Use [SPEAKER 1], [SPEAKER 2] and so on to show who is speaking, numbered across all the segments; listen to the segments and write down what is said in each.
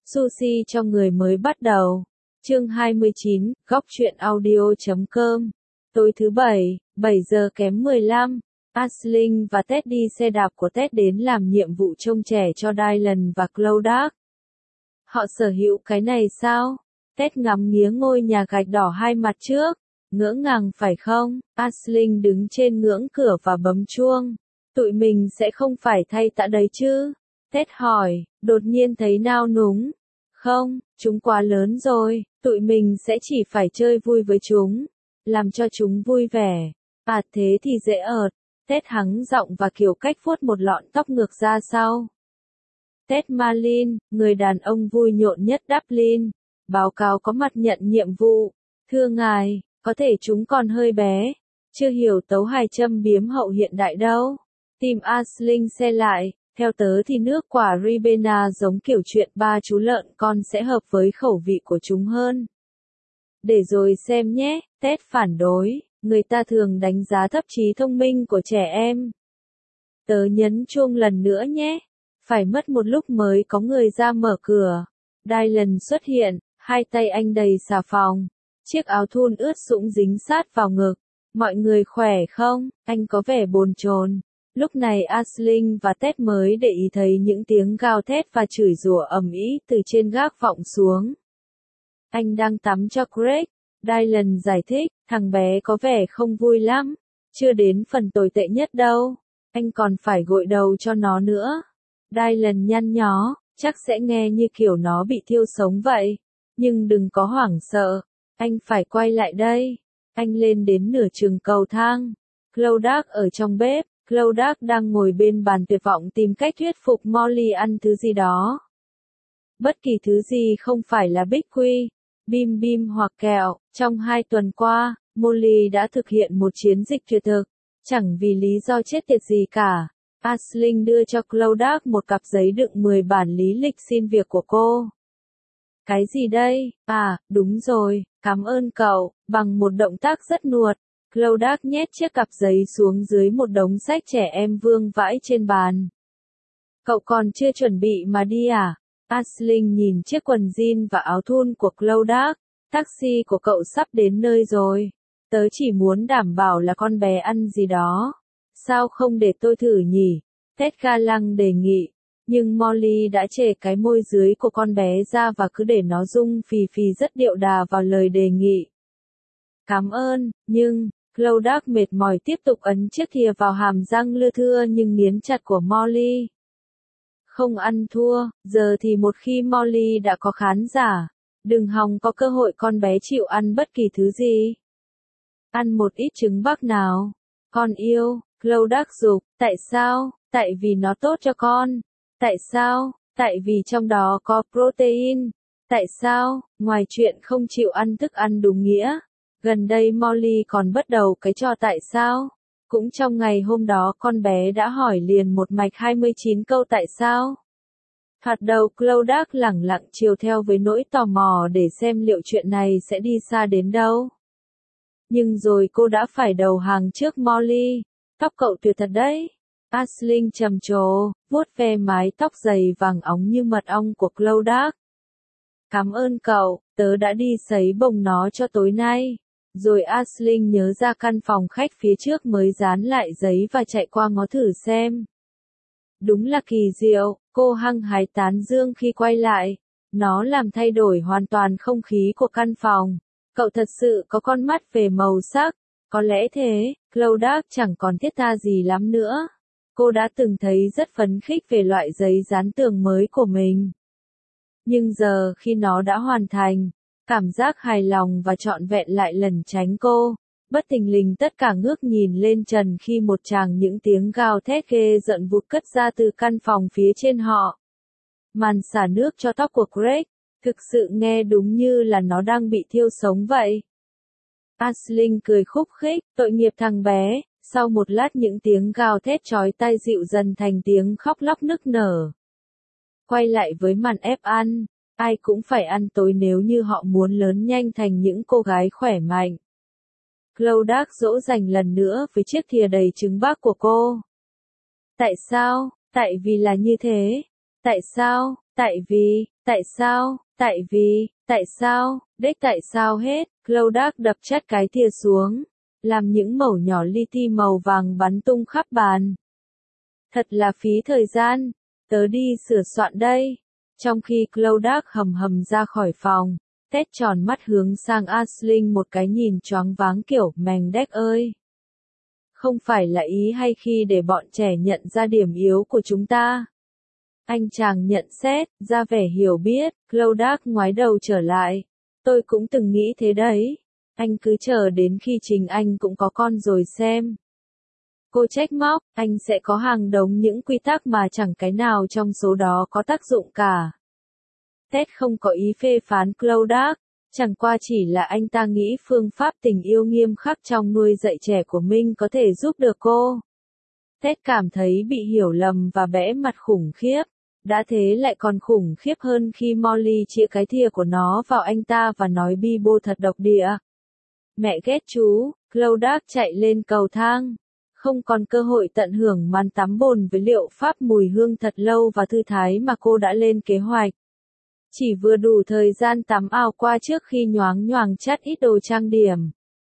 [SPEAKER 1] Sushi cho người mới bắt đầu. Chương 29, góc truyện audio.com. Tối thứ Bảy, 7 giờ kém 15, Aisling và Ted đi xe đạp của Ted đến làm nhiệm vụ trông trẻ cho Dylan và Clodagh. Họ sở hữu cái này sao? Ted ngắm nghía ngôi nhà gạch đỏ hai mặt trước. Ngỡ ngàng phải không? Aisling đứng trên ngưỡng cửa và bấm chuông. Tụi mình sẽ không phải thay tã đấy chứ? Ted hỏi, đột nhiên thấy nao núng. Không, chúng quá lớn rồi, tụi mình sẽ chỉ phải chơi vui với chúng. Làm cho chúng vui vẻ. À thế thì dễ ợt. Ted hắng giọng và kiểu cách vuốt một lọn tóc ngược ra sau. Ted Marlin, người đàn ông vui nhộn nhất Dublin. Báo cáo có mặt nhận nhiệm vụ. Thưa ngài, có thể chúng còn hơi bé. Chưa hiểu tấu hài châm biếm hậu hiện đại đâu. Tim Aisling xe lại. Theo tớ thì nước quả Ribena giống kiểu chuyện ba chú lợn con sẽ hợp với khẩu vị của chúng hơn. Để rồi xem nhé, Ted phản đối, người ta thường đánh giá thấp trí thông minh của trẻ em. Tớ nhấn chuông lần nữa nhé. Phải mất một lúc mới có người ra mở cửa. Dylan xuất hiện, hai tay anh đầy xà phòng. Chiếc áo thun ướt sũng dính sát vào ngực. Mọi người khỏe không? Anh có vẻ bồn chồn. Lúc này Aisling và Ted mới để ý thấy những tiếng gào thét và chửi rủa ầm ĩ từ trên gác vọng xuống. Anh đang tắm cho Greg. Dylan giải thích, thằng bé có vẻ không vui lắm. Chưa đến phần tồi tệ nhất đâu. Anh còn phải gội đầu cho nó nữa. Dylan nhăn nhó, chắc sẽ nghe như kiểu nó bị thiêu sống vậy. Nhưng đừng có hoảng sợ. Anh phải quay lại đây. Anh lên đến nửa chừng cầu thang. Clodagh ở trong bếp. Clodagh đang ngồi bên bàn tuyệt vọng tìm cách thuyết phục Molly ăn thứ gì đó. Bất kỳ thứ gì không phải là bích quy, bim bim hoặc kẹo. Trong 2 tuần qua, Molly đã thực hiện một chiến dịch tuyệt thực. Chẳng vì lý do chết tiệt gì cả. Aisling đưa cho Clodagh một cặp giấy đựng 10 bản lý lịch xin việc của cô. Cái gì đây? À, đúng rồi, cảm ơn cậu, bằng một động tác rất nuột. Clodagh nhét chiếc cặp giấy xuống dưới một đống sách trẻ em vương vãi trên bàn. Cậu còn chưa chuẩn bị mà đi à? Aisling nhìn chiếc quần jean và áo thun của Clodagh. Taxi của cậu sắp đến nơi rồi. Tớ chỉ muốn đảm bảo là con bé ăn gì đó. Sao không để tôi thử nhỉ? Ted ga lăng đề nghị. Nhưng Molly đã chề cái môi dưới của con bé ra và cứ để nó rung phì phì rất điệu đà vào lời đề nghị. Cảm ơn, nhưng... Clodagh mệt mỏi tiếp tục ấn chiếc thìa vào hàm răng lưa thưa nhưng nghiến chặt của Molly. Không ăn thua, giờ thì một khi Molly đã có khán giả, đừng hòng có cơ hội con bé chịu ăn bất kỳ thứ gì. Ăn một ít trứng bắc nào. Con yêu, Clodagh giục, tại sao? Tại vì nó tốt cho con. Tại sao? Tại vì trong đó có protein. Tại sao? Ngoài chuyện không chịu ăn thức ăn đúng nghĩa. Gần đây Molly còn bắt đầu cái trò tại sao? Cũng trong ngày hôm đó con bé đã hỏi liền một mạch 29 câu tại sao? Thoạt đầu Clodagh lẳng lặng chiều theo với nỗi tò mò để xem liệu chuyện này sẽ đi xa đến đâu. Nhưng rồi cô đã phải đầu hàng trước Molly. Tóc cậu tuyệt thật đấy. Aisling trầm trồ, vuốt ve mái tóc dày vàng óng như mật ong của Clodagh. Cảm ơn cậu, tớ đã đi sấy bông nó cho tối nay. Rồi Aisling nhớ ra căn phòng khách phía trước mới dán lại giấy và chạy qua ngó thử xem. Đúng là kỳ diệu, cô hăng hái tán dương khi quay lại. Nó làm thay đổi hoàn toàn không khí của căn phòng. Cậu thật sự có con mắt về màu sắc. Có lẽ thế, Clodagh chẳng còn thiết tha gì lắm nữa. Cô đã từng thấy rất phấn khích về loại giấy dán tường mới của mình. Nhưng giờ khi nó đã hoàn thành, cảm giác hài lòng và trọn vẹn lại lẩn tránh cô. Bất thình lình tất cả ngước nhìn lên trần khi một tràng những tiếng gào thét ghê rợn vụt cất ra từ căn phòng phía trên họ. Màn xả nước cho tóc của Greg, thực sự nghe đúng như là nó đang bị thiêu sống vậy. Aisling cười khúc khích, tội nghiệp thằng bé. Sau một lát những tiếng gào thét chói tai dịu dần thành tiếng khóc lóc nức nở. Quay lại với màn ép ăn. Ai cũng phải ăn tối nếu như họ muốn lớn nhanh thành những cô gái khỏe mạnh. Clodagh dỗ dành lần nữa với chiếc thìa đầy trứng bắc của cô. Tại sao? Tại vì là như thế. Tại sao? Tại vì, Tại sao? Tại vì, tại sao, đếch tại sao hết, Clodagh đập chát cái thìa xuống, làm những mẩu nhỏ li ti màu vàng bắn tung khắp bàn. Thật là phí thời gian, tớ đi sửa soạn đây. Trong khi Clodagh hầm hầm ra khỏi phòng, Ted tròn mắt hướng sang Aisling một cái nhìn choáng váng kiểu, Macbeth ơi. Không phải là ý hay khi để bọn trẻ nhận ra điểm yếu của chúng ta. Anh chàng nhận xét, ra vẻ hiểu biết, Clodagh ngoái đầu trở lại. Tôi cũng từng nghĩ thế đấy. Anh cứ chờ đến khi chính anh cũng có con rồi xem. Cô trách móc, anh sẽ có hàng đống những quy tắc mà chẳng cái nào trong số đó có tác dụng cả. Ted không có ý phê phán Clodagh, chẳng qua chỉ là anh ta nghĩ phương pháp tình yêu nghiêm khắc trong nuôi dạy trẻ của mình có thể giúp được cô. Ted cảm thấy bị hiểu lầm và bẽ mặt khủng khiếp. Đã thế lại còn khủng khiếp hơn khi Molly chĩa cái thìa của nó vào anh ta và nói bi bô thật độc địa. Mẹ ghét chú, Clodagh chạy lên cầu thang. Không còn cơ hội tận hưởng màn tắm bồn với liệu pháp mùi hương thật lâu và thư thái mà cô đã lên kế hoạch. Chỉ vừa đủ thời gian tắm ao qua trước khi nhoáng nhoàng chắt ít đồ trang điểm.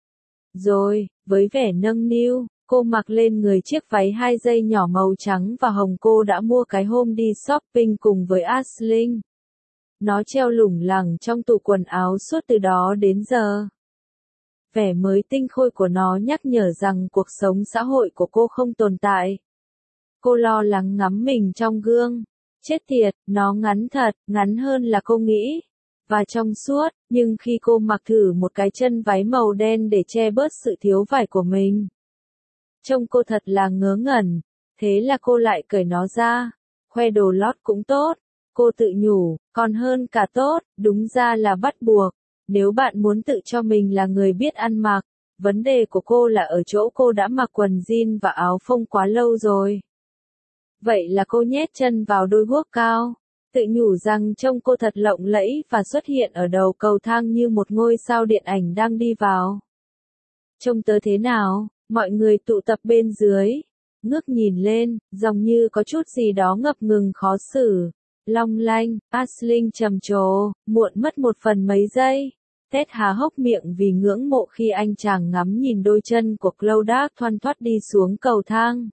[SPEAKER 1] Rồi, với vẻ nâng niu, cô mặc lên người chiếc váy 2 dây nhỏ màu trắng và hồng cô đã mua cái hôm đi shopping cùng với Aisling. Nó treo lủng lẳng trong tủ quần áo suốt từ đó đến giờ. Vẻ mới tinh khôi của nó nhắc nhở rằng cuộc sống xã hội của cô không tồn tại. Cô lo lắng ngắm mình trong gương. Chết tiệt, nó ngắn thật, ngắn hơn là cô nghĩ. Và trong suốt, nhưng khi cô mặc thử một cái chân váy màu đen để che bớt sự thiếu vải của mình. Trông cô thật là ngớ ngẩn, thế là cô lại cởi nó ra. Khoe đồ lót cũng tốt, cô tự nhủ, còn hơn cả tốt, đúng ra là bắt buộc. Nếu bạn muốn tự cho mình là người biết ăn mặc, vấn đề của cô là ở chỗ cô đã mặc quần jean và áo phông quá lâu rồi. Vậy là cô nhét chân vào đôi guốc cao, tự nhủ rằng trông cô thật lộng lẫy và xuất hiện ở đầu cầu thang như một ngôi sao điện ảnh đang đi vào. Trông tớ thế nào? Mọi người tụ tập bên dưới, ngước nhìn lên, dòng như có chút gì đó ngập ngừng khó xử. Long lanh, Aisling trầm trồ, muộn mất một phần mấy giây. Ted há hốc miệng vì ngưỡng mộ khi anh chàng ngắm nhìn đôi chân của Clodagh thoăn thoắt đi xuống cầu thang.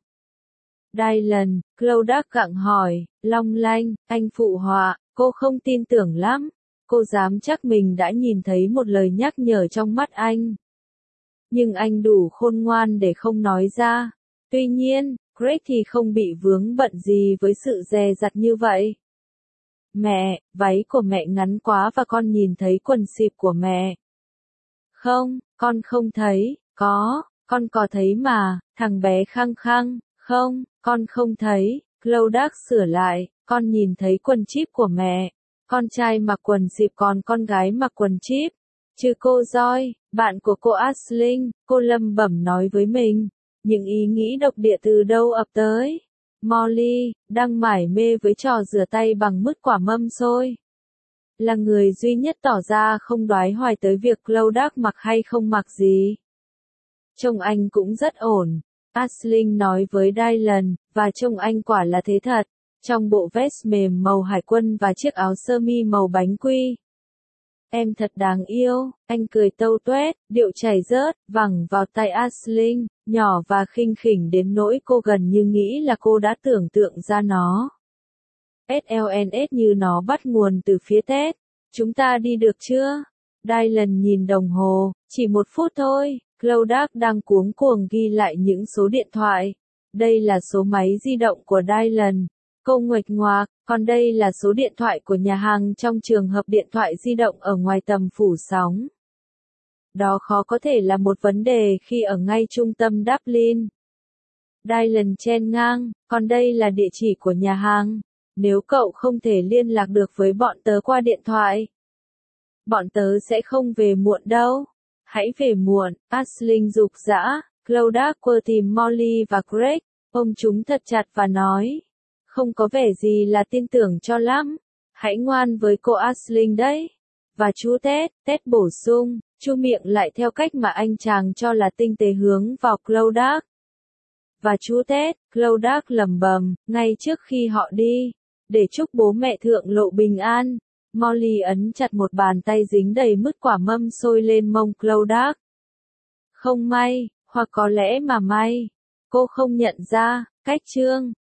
[SPEAKER 1] Dylan, Clodagh gặng hỏi, long lanh, anh phụ họa, cô không tin tưởng lắm. Cô dám chắc mình đã nhìn thấy một lời nhắc nhở trong mắt anh. Nhưng anh đủ khôn ngoan để không nói ra. Tuy nhiên, Greg thì không bị vướng bận gì với sự dè dặt như vậy. Mẹ, váy của mẹ ngắn quá và con nhìn thấy quần xịp của mẹ. Không, con không thấy, con có thấy mà, thằng bé khăng khăng, không, con không thấy, Clodagh sửa lại, con nhìn thấy quần chip của mẹ. Con trai mặc quần xịp còn con gái mặc quần chip. Chứ cô Joy, bạn của cô Aisling, cô lẩm bẩm nói với mình. Những ý nghĩ độc địa từ đâu ập tới. Molly, đang mải mê với trò rửa tay bằng mứt quả mâm xôi. Là người duy nhất tỏ ra không đoái hoài tới việc Clodagh mặc hay không mặc gì. Trông anh cũng rất ổn, Aisling nói với Dylan, và trông anh quả là thế thật, trong bộ vest mềm màu hải quân và chiếc áo sơ mi màu bánh quy. Em thật đáng yêu, anh cười tâu tuét, điệu chảy rớt, vẳng vào tay Aisling, nhỏ và khinh khỉnh đến nỗi cô gần như nghĩ là cô đã tưởng tượng ra nó. SLNS như nó bắt nguồn từ phía Ted. Chúng ta đi được chưa? Dylan nhìn đồng hồ, chỉ 1 phút thôi. Clodagh đang cuống cuồng ghi lại những số điện thoại. Đây là số máy di động của Dylan. Cô nguệch ngoạc, còn đây là số điện thoại của nhà hàng trong trường hợp điện thoại di động ở ngoài tầm phủ sóng. Đó khó có thể là một vấn đề khi ở ngay trung tâm Dublin. Dylan chen ngang, còn đây là địa chỉ của nhà hàng. Nếu cậu không thể liên lạc được với bọn tớ qua điện thoại, bọn tớ sẽ không về muộn đâu. Hãy về muộn, Aisling giục giã. Clodagh quơ tìm Molly và Greg, ôm chúng thật chặt và nói. Không có vẻ gì là tin tưởng cho lắm. Hãy ngoan với cô Aisling đấy. Và chú Ted bổ sung, chu miệng lại theo cách mà anh chàng cho là tinh tế hướng vào Clodagh. Và chú Clodagh lẩm bẩm, ngay trước khi họ đi, để chúc bố mẹ thượng lộ bình an. Molly ấn chặt một bàn tay dính đầy mứt quả mâm xôi lên mông Clodagh. Không may, hoặc có lẽ mà may. Cô không nhận ra, cách chương